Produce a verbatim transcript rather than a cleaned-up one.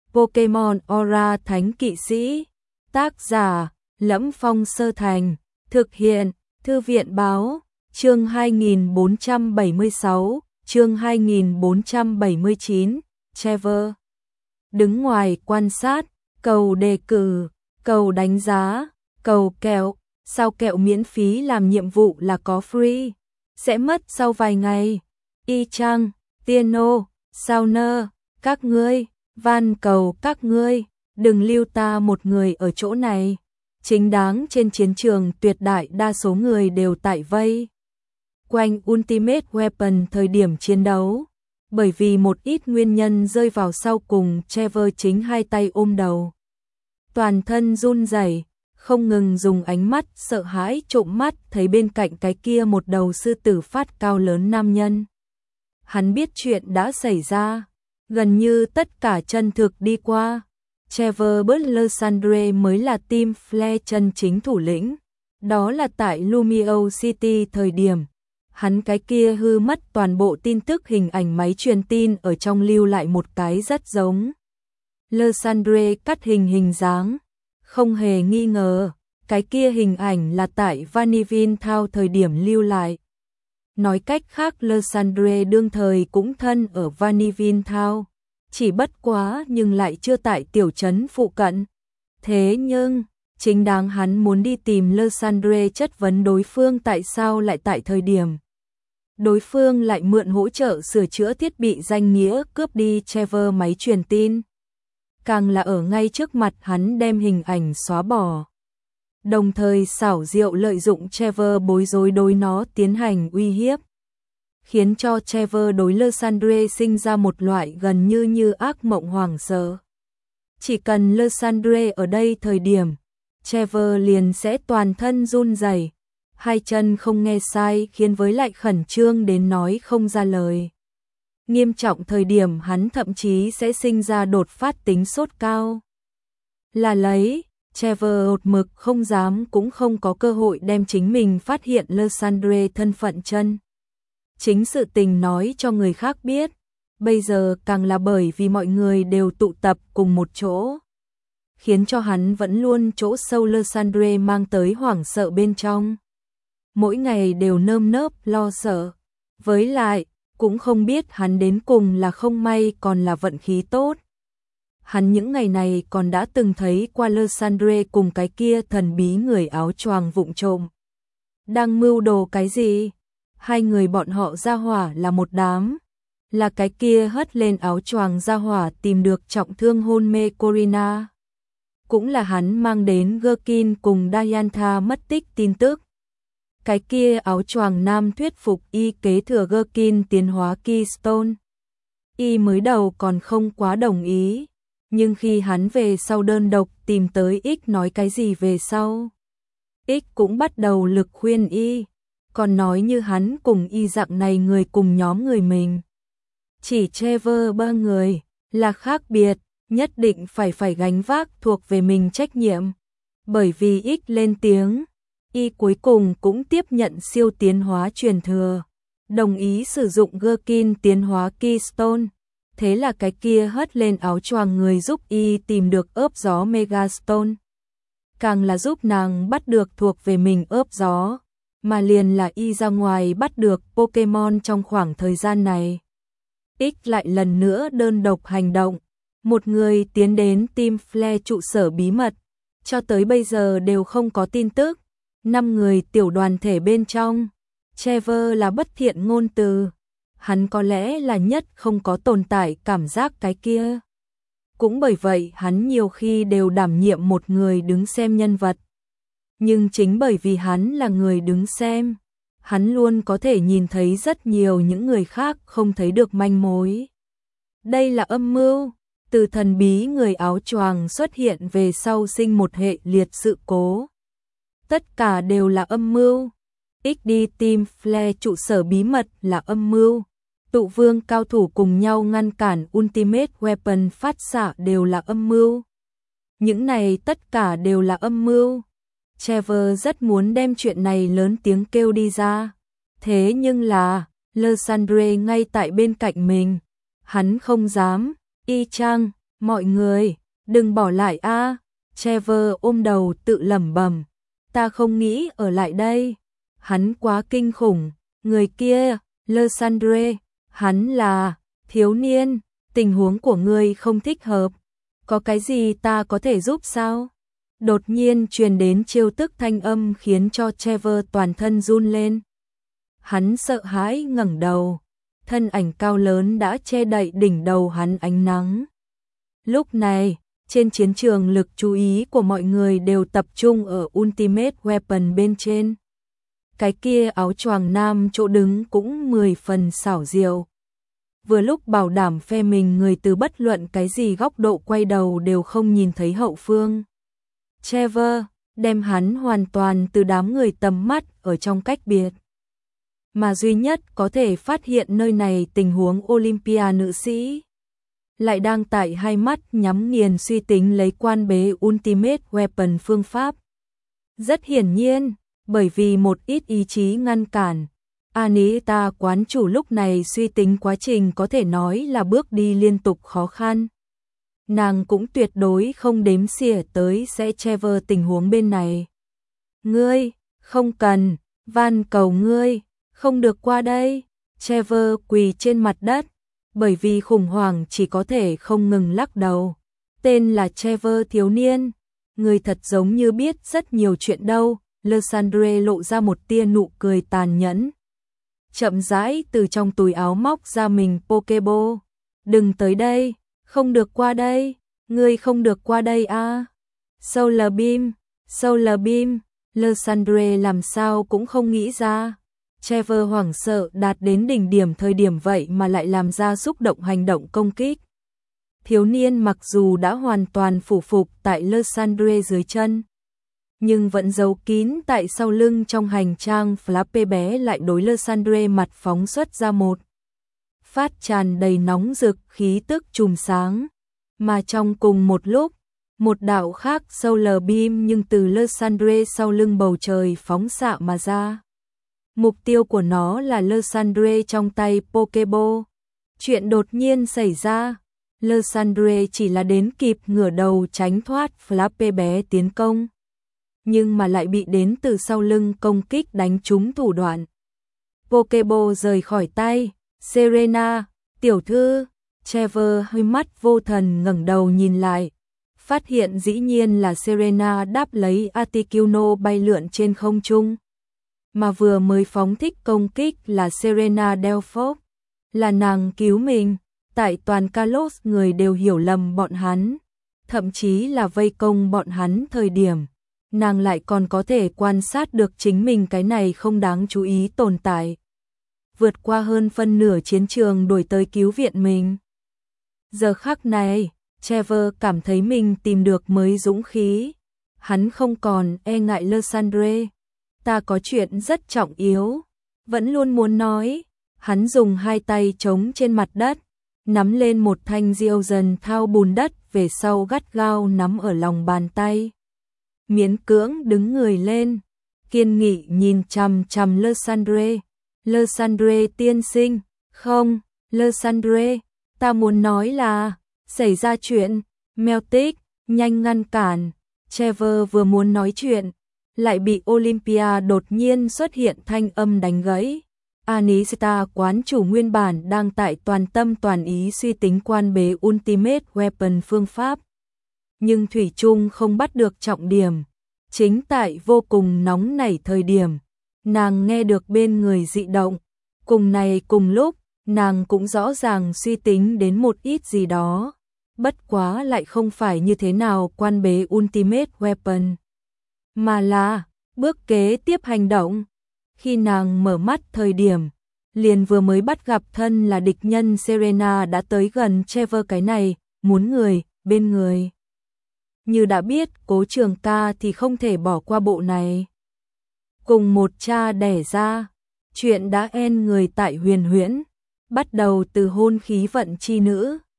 Pokemon Aura Thánh Kỵ Sĩ. Tác giả: Lẫm Phong Sơ Thành. Thực hiện: Thư viện Báo. Chương hai nghìn bốn trăm bảy mươi sáu, chương hai nghìn bốn trăm bảy mươi chín, Trevor đứng ngoài quan sát, cầu đề cử, cầu đánh giá, cầu kẹo, sao kẹo miễn phí làm nhiệm vụ là có free, sẽ mất sau vài ngày. Y chang, Tieno, Sauner, các ngươi, van cầu các ngươi, đừng lưu ta một người ở chỗ này. Chính đáng trên chiến trường tuyệt đại đa số người đều tại vây quanh Ultimate Weapon thời điểm chiến đấu, bởi vì một ít nguyên nhân rơi vào sau cùng. Trevor chính hai tay ôm đầu, toàn thân run rẩy, không ngừng dùng ánh mắt sợ hãi trộm mắt thấy bên cạnh cái kia một đầu sư tử phát cao lớn nam nhân. Hắn biết chuyện đã xảy ra, gần như tất cả chân thực đi qua. Trevor Butler mới là Team Flare chân chính thủ lĩnh, đó là tại Lumio City thời điểm. Hắn cái kia hư mất toàn bộ tin tức hình ảnh máy truyền tin ở trong lưu lại một cái rất giống Lysandre cắt hình hình dáng, không hề nghi ngờ, cái kia hình ảnh là tại Vanillin Town thời điểm lưu lại. Nói cách khác Lysandre đương thời cũng thân ở Vanillin Town, chỉ bất quá nhưng lại chưa tại tiểu trấn phụ cận. Thế nhưng, chính đáng hắn muốn đi tìm Lysandre chất vấn đối phương tại sao lại tại thời điểm đối phương lại mượn hỗ trợ sửa chữa thiết bị danh nghĩa cướp đi Trevor máy truyền tin. Càng là ở ngay trước mặt hắn đem hình ảnh xóa bỏ, đồng thời xảo diệu lợi dụng Trevor bối rối đối nó tiến hành uy hiếp, khiến cho Trevor đối Lysandre sinh ra một loại gần như như ác mộng hoảng sợ. Chỉ cần Lysandre ở đây thời điểm, Trevor liền sẽ toàn thân run rẩy, hai chân không nghe sai khiến với lại khẩn trương đến nói không ra lời. Nghiêm trọng thời điểm hắn thậm chí sẽ sinh ra đột phát tính sốt cao. Là lấy, Trevor hột mực không dám cũng không có cơ hội đem chính mình phát hiện Lysandre thân phận chân chính sự tình nói cho người khác biết. Bây giờ càng là bởi vì mọi người đều tụ tập cùng một chỗ, khiến cho hắn vẫn luôn chỗ sâu Lysandre mang tới hoảng sợ bên trong. Mỗi ngày đều nơm nớp lo sợ, với lại cũng không biết hắn đến cùng là không may còn là vận khí tốt. Hắn những ngày này còn đã từng thấy qua Lysandre cùng cái kia thần bí người áo choàng vụng trộm đang mưu đồ cái gì. Hai người bọn họ ra hỏa là một đám, là cái kia hất lên áo choàng ra hỏa tìm được trọng thương hôn mê Corina, cũng là hắn mang đến Gherkin cùng Diantha mất tích tin tức. Cái kia áo choàng nam thuyết phục y kế thừa Gherkin tiến hóa Keystone. Y mới đầu còn không quá đồng ý, nhưng khi hắn về sau đơn độc tìm tới X nói cái gì về sau, X cũng bắt đầu lực khuyên y, còn nói như hắn cùng y dạng này người cùng nhóm người mình. Chỉ Trevor ba người là khác biệt, nhất định phải phải gánh vác thuộc về mình trách nhiệm. Bởi vì X lên tiếng, y cuối cùng cũng tiếp nhận siêu tiến hóa truyền thừa, đồng ý sử dụng Gherkin tiến hóa Keystone. Thế là cái kia hất lên áo choàng người giúp y tìm được ớp gió Megastone, càng là giúp nàng bắt được thuộc về mình ớp gió, mà liền là y ra ngoài bắt được Pokemon trong khoảng thời gian này. X lại lần nữa đơn độc hành động, một người tiến đến Team Flare trụ sở bí mật, cho tới bây giờ đều không có tin tức. Năm người tiểu đoàn thể bên trong, Trevor là bất thiện ngôn từ, hắn có lẽ là nhất không có tồn tại cảm giác cái kia. Cũng bởi vậy hắn nhiều khi đều đảm nhiệm một người đứng xem nhân vật. Nhưng chính bởi vì hắn là người đứng xem, hắn luôn có thể nhìn thấy rất nhiều những người khác không thấy được manh mối. Đây là âm mưu, từ thần bí người áo choàng xuất hiện về sau sinh một hệ liệt sự cố. Tất cả đều là âm mưu. X đi Team Flare trụ sở bí mật là âm mưu. Tụ vương cao thủ cùng nhau ngăn cản Ultimate Weapon phát xạ đều là âm mưu. Những này tất cả đều là âm mưu. Trevor rất muốn đem chuyện này lớn tiếng kêu đi ra. Thế nhưng là, Lysandre ngay tại bên cạnh mình. Hắn không dám, y chang, Mọi người, đừng bỏ lại a. Trevor ôm đầu tự lẩm bẩm, ta không nghĩ ở lại đây. Hắn quá kinh khủng, người kia, Lysandre, hắn là thiếu niên, tình huống của ngươi không thích hợp. Có cái gì ta có thể giúp sao? Đột nhiên truyền đến chiêu tức thanh âm khiến cho Trevor toàn thân run lên. Hắn sợ hãi ngẩng đầu, thân ảnh cao lớn đã che đậy đỉnh đầu hắn ánh nắng. Lúc này, trên chiến trường lực chú ý của mọi người đều tập trung ở Ultimate Weapon bên trên. Cái kia áo choàng nam chỗ đứng cũng mười phần xảo diệu. Vừa lúc bảo đảm phe mình người từ bất luận cái gì góc độ quay đầu đều không nhìn thấy hậu phương. Trevor đem hắn hoàn toàn từ đám người tầm mắt ở trong cách biệt. Mà duy nhất có thể phát hiện nơi này tình huống Olympia nữ sĩ. Lại đang tại hai mắt nhắm nghiền suy tính lấy quan bế Ultimate Weapon phương pháp. Rất hiển nhiên, bởi vì một ít ý chí ngăn cản, Anita quán chủ lúc này suy tính quá trình có thể nói là bước đi liên tục khó khăn. Nàng cũng tuyệt đối không đếm xỉa tới sẽ Trevor tình huống bên này. Ngươi, không cần, van cầu ngươi, không được qua đây. Trevor quỳ trên mặt đất, bởi vì khủng hoảng chỉ có thể không ngừng lắc đầu. Tên là Trevor thiếu niên, người thật giống như biết rất nhiều chuyện đâu. Lysandre lộ ra một tia nụ cười tàn nhẫn. Chậm rãi từ trong túi áo móc ra mình Pokeball. Đừng tới đây, không được qua đây, ngươi không được qua đây a. À. Solar Beam, Solar Beam, Lysandre làm sao cũng không nghĩ ra. Trevor hoảng sợ đạt đến đỉnh điểm thời điểm vậy mà lại làm ra xúc động hành động công kích. Thiếu niên mặc dù đã hoàn toàn phủ phục tại Lysandre dưới chân, nhưng vẫn giấu kín tại sau lưng trong hành trang. Flappy bé lại đối Lysandre mặt phóng xuất ra một phát tràn đầy nóng rực khí tức chùm sáng, mà trong cùng một lúc, một đạo khác Solar Beam nhưng từ Lysandre sau lưng bầu trời phóng xạ mà ra. Mục tiêu của nó là Lysandre trong tay Pokeball. Chuyện đột nhiên xảy ra, Lysandre chỉ là đến kịp ngửa đầu tránh thoát Flappy bé tiến công, nhưng mà lại bị đến từ sau lưng công kích đánh trúng thủ đoạn. Pokeball rời khỏi tay. Serena, tiểu thư. Trevor hơi mắt vô thần ngẩng đầu nhìn lại, phát hiện dĩ nhiên là Serena đáp lấy Articuno bay lượn trên không trung. Mà vừa mới phóng thích công kích là Serena Delphos, là nàng cứu mình. Tại toàn Kalos người đều hiểu lầm bọn hắn, thậm chí là vây công bọn hắn thời điểm, nàng lại còn có thể quan sát được chính mình cái này không đáng chú ý tồn tại. Vượt qua hơn phân nửa chiến trường đuổi tới cứu viện mình. Giờ khắc này, Trevor cảm thấy mình tìm được mới dũng khí. Hắn không còn e ngại Lysandre. Ta có chuyện rất trọng yếu, vẫn luôn muốn nói. Hắn dùng hai tay chống trên mặt đất, nắm lên một thanh diêu dần thao bùn đất về sau gắt gao nắm ở lòng bàn tay. Miễn cưỡng đứng người lên, kiên nghị nhìn chằm chằm Lysandre. Lysandre tiên sinh, không, Lysandre, ta muốn nói là, xảy ra chuyện. Meltic, nhanh ngăn cản. Trevor vừa muốn nói chuyện, lại bị Olympia đột nhiên xuất hiện thanh âm đánh gãy. Anita quán chủ nguyên bản đang tại toàn tâm toàn ý suy tính quan bế Ultimate Weapon phương pháp, nhưng thủy chung không bắt được trọng điểm. Chính tại vô cùng nóng nảy thời điểm, nàng nghe được bên người dị động. Cùng này cùng lúc, nàng cũng rõ ràng suy tính đến một ít gì đó, bất quá lại không phải như thế nào quan bế Ultimate Weapon, mà là bước kế tiếp hành động. Khi nàng mở mắt thời điểm, liền vừa mới bắt gặp thân là địch nhân Serena đã tới gần Trevor cái này, muốn người, bên người. Như đã biết Cố Trường Ca thì không thể bỏ qua bộ này. Cùng một cha đẻ ra, chuyện đã en người tại Huyền Huyễn, bắt đầu từ hôn khí vận chi nữ.